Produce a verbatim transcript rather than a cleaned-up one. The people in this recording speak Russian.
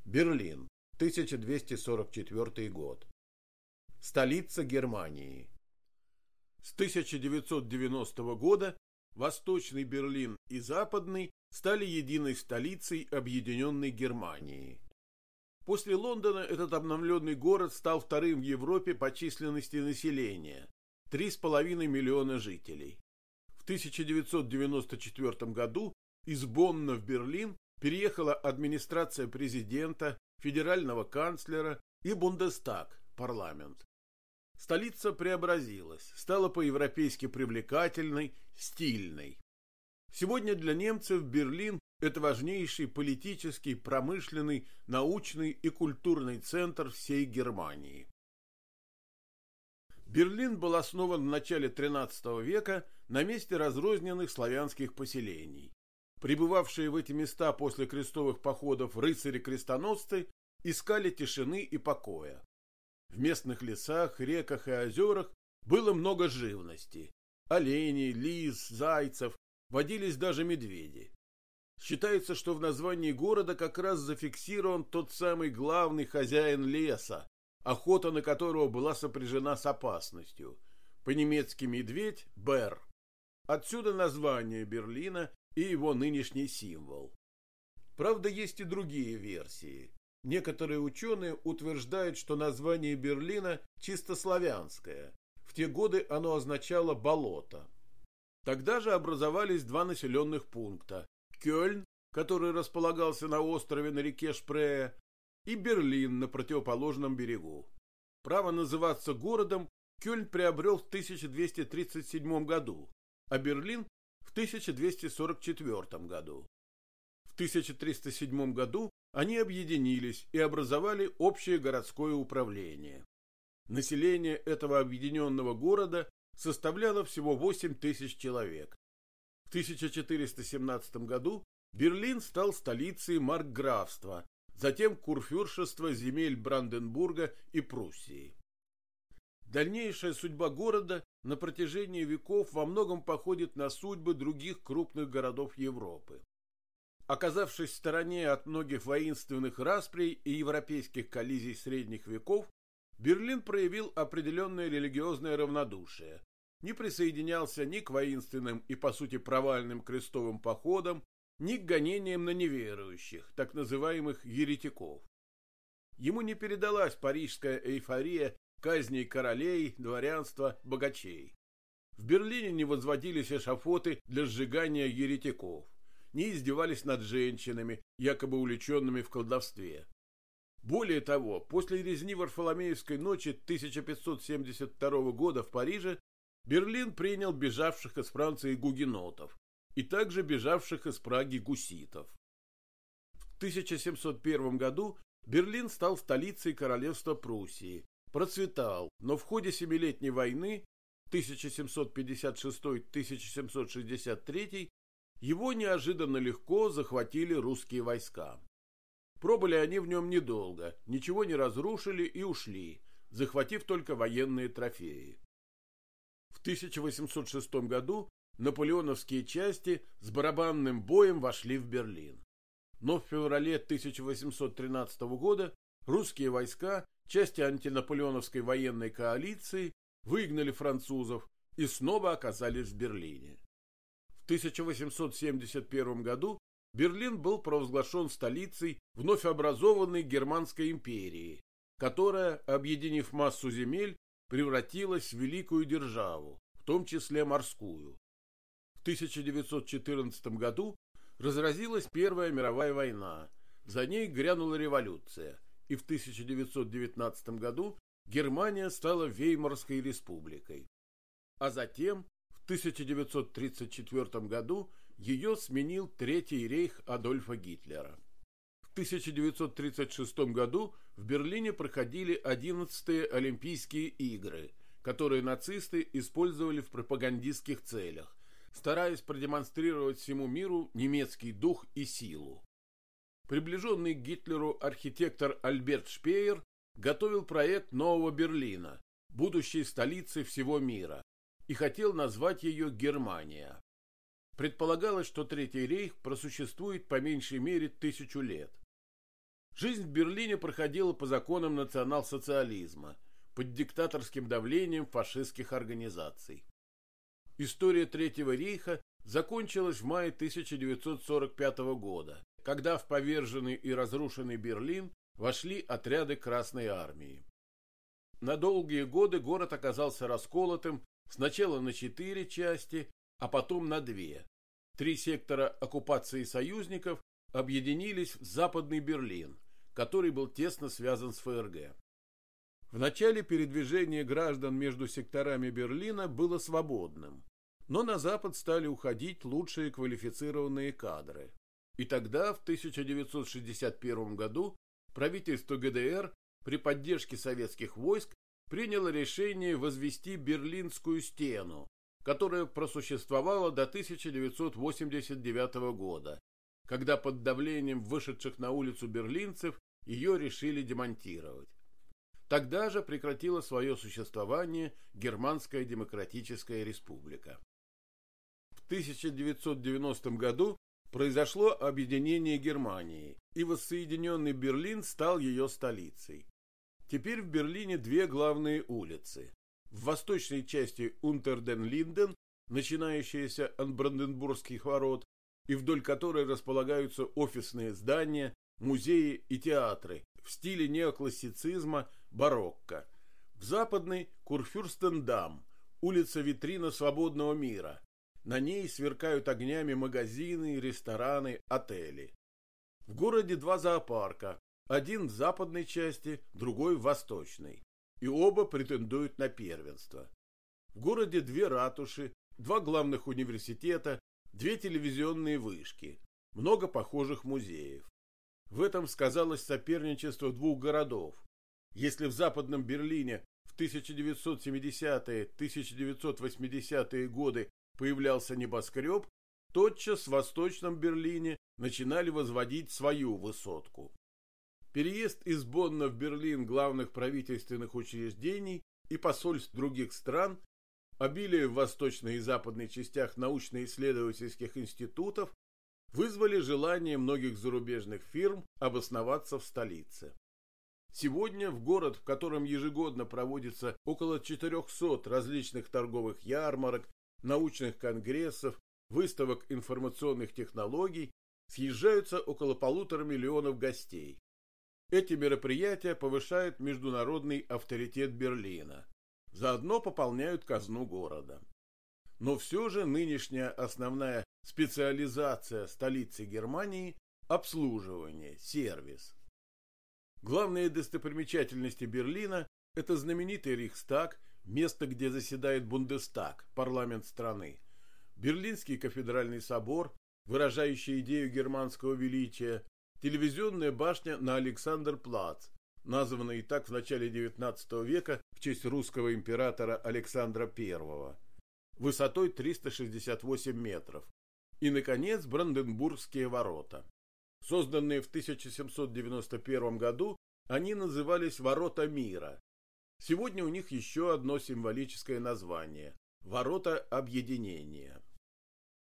Берлин, тысяча двести сорок четвёртый год. Столица Германии. С тысяча девятьсот девяностого года Восточный Берлин и Западный стали единой столицей Объединенной Германии. После Лондона этот обновленный город стал вторым в Европе по численности населения – три с половиной миллиона жителей. В тысяча девятьсот девяносто четвёртом году из Бонна в Берлин переехала администрация президента, федерального канцлера и Бундестаг, парламент. Столица преобразилась, стала по-европейски привлекательной, стильной. Сегодня для немцев Берлин – это важнейший политический, промышленный, научный и культурный центр всей Германии. Берлин был основан в начале тринадцатого века на месте разрозненных славянских поселений. Прибывавшие в эти места после крестовых походов рыцари-крестоносцы искали тишины и покоя. В местных лесах, реках и озерах было много живности. Оленей, лис, зайцев, водились даже медведи. Считается, что в названии города как раз зафиксирован тот самый главный хозяин леса, охота на которого была сопряжена с опасностью. По-немецки медведь – Бэр. Отсюда название Берлина и его нынешний символ. Правда, есть и другие версии. Некоторые ученые утверждают, что название Берлина чисто славянское. В те годы оно означало «болото». Тогда же образовались два населенных пункта – Кёльн, который располагался на острове на реке Шпрее, и Берлин на противоположном берегу. Право называться городом Кёльн приобрел в тысяча двести тридцать седьмом году, а Берлин – в тысяча двести сорок четвёртом году. В тысяча триста седьмом году они объединились и образовали общее городское управление. Население этого объединенного города составляло всего восемь тысяч человек. В тысяча четыреста семнадцатом году Берлин стал столицей маркграфства, затем курфюршества земель Бранденбурга и Пруссии. Дальнейшая судьба города на протяжении веков во многом походит на судьбы других крупных городов Европы. Оказавшись в стороне от многих воинственных расприй и европейских коллизий средних веков, Берлин проявил определенное религиозное равнодушие, не присоединялся ни к воинственным и по сути провальным крестовым походам, ни к гонениям на неверующих, так называемых еретиков. Ему не передалась парижская эйфория казней королей, дворянства, богачей. В Берлине не возводились эшафоты для сжигания еретиков, не издевались над женщинами, якобы увлеченными в колдовстве. Более того, после резни Варфоломеевской ночи тысяча пятьсот семьдесят второго года в Париже Берлин принял бежавших из Франции гугенотов и также бежавших из Праги гусситов. В тысяча семьсот первом году Берлин стал столицей королевства Пруссии, процветал, но в ходе Семилетней войны тысяча семьсот пятьдесят шестой — тысяча семьсот шестьдесят третий его неожиданно легко захватили русские войска. Пробыли они в нем недолго, ничего не разрушили и ушли, захватив только военные трофеи. В тысяча восемьсот шестом году наполеоновские части с барабанным боем вошли в Берлин. Но в феврале тысяча восемьсот тринадцатого года русские войска, части антинаполеоновской военной коалиции, выгнали французов и снова оказались в Берлине. В тысяча восемьсот семьдесят первом году Берлин был провозглашен столицей вновь образованной Германской империи, которая, объединив массу земель, превратилась в великую державу, в том числе морскую. В тысяча девятьсот четырнадцатом году разразилась Первая мировая война, за ней грянула революция, и в тысяча девятьсот девятнадцатом году Германия стала Веймарской республикой. А затем, в тысяча девятьсот тридцать четвёртом году, ее сменил Третий рейх Адольфа Гитлера. В тысяча девятьсот тридцать шестом году в Берлине проходили одиннадцатые Олимпийские игры, которые нацисты использовали в пропагандистских целях, стараясь продемонстрировать всему миру немецкий дух и силу. Приближенный к Гитлеру архитектор Альберт Шпеер готовил проект Нового Берлина, будущей столицы всего мира, и хотел назвать ее Германия. Предполагалось, что Третий рейх просуществует по меньшей мере тысячу лет. Жизнь в Берлине проходила по законам национал-социализма, под диктаторским давлением фашистских организаций. История Третьего рейха закончилась в мае тысяча девятьсот сорок пятого года, когда в поверженный и разрушенный Берлин вошли отряды Красной армии. На долгие годы город оказался расколотым сначала на четыре части, а потом на две. Три сектора оккупации союзников объединились в Западный Берлин, который был тесно связан с ФРГ. В начале передвижение граждан между секторами Берлина было свободным, но на запад стали уходить лучшие квалифицированные кадры. И тогда, в тысяча девятьсот шестьдесят первом году, правительство ГДР при поддержке советских войск приняло решение возвести Берлинскую стену, которая просуществовала до тысяча девятьсот восемьдесят девятого года, когда под давлением вышедших на улицу берлинцев ее решили демонтировать. Тогда же прекратила свое существование Германская Демократическая Республика. В тысяча девятьсот девяностом году произошло объединение Германии, и воссоединенный Берлин стал ее столицей. Теперь в Берлине две главные улицы. В восточной части Унтер-ден-Линден, начинающаяся от Бранденбургских ворот, и вдоль которой располагаются офисные здания, музеи и театры в стиле неоклассицизма, барокко. В западной Курфюрстендам, улица-витрина свободного мира. На ней сверкают огнями магазины, рестораны, отели. В городе два зоопарка, один в западной части, другой в восточной, и оба претендуют на первенство. В городе две ратуши, два главных университета, две телевизионные вышки, много похожих музеев. В этом сказалось соперничество двух городов. Если в Западном Берлине в тысяча девятьсот семидесятые — тысяча девятьсот восьмидесятые годы появлялся небоскреб, тотчас в Восточном Берлине начинали возводить свою высотку. Переезд из Бонна в Берлин главных правительственных учреждений и посольств других стран, обилие в восточной и западной частях научно-исследовательских институтов вызвали желание многих зарубежных фирм обосноваться в столице. Сегодня в город, в котором ежегодно проводится около четырехсот различных торговых ярмарок, научных конгрессов, выставок информационных технологий, съезжаются около полутора миллионов гостей. Эти мероприятия повышают международный авторитет Берлина, заодно пополняют казну города. Но все же нынешняя основная специализация столицы Германии – обслуживание, сервис. Главные достопримечательности Берлина – это знаменитый Рейхстаг, место, где заседает Бундестаг, парламент страны, Берлинский кафедральный собор, выражающий идею германского величия, телевизионная башня на Александр-Плац, названная и так в начале девятнадцатого века в честь русского императора Александра Первого, высотой триста шестьдесят восемь метров, и, наконец, Бранденбургские ворота. Созданные в тысяча семьсот девяносто первом году, они назывались «Ворота мира». Сегодня у них еще одно символическое название – «Ворота объединения».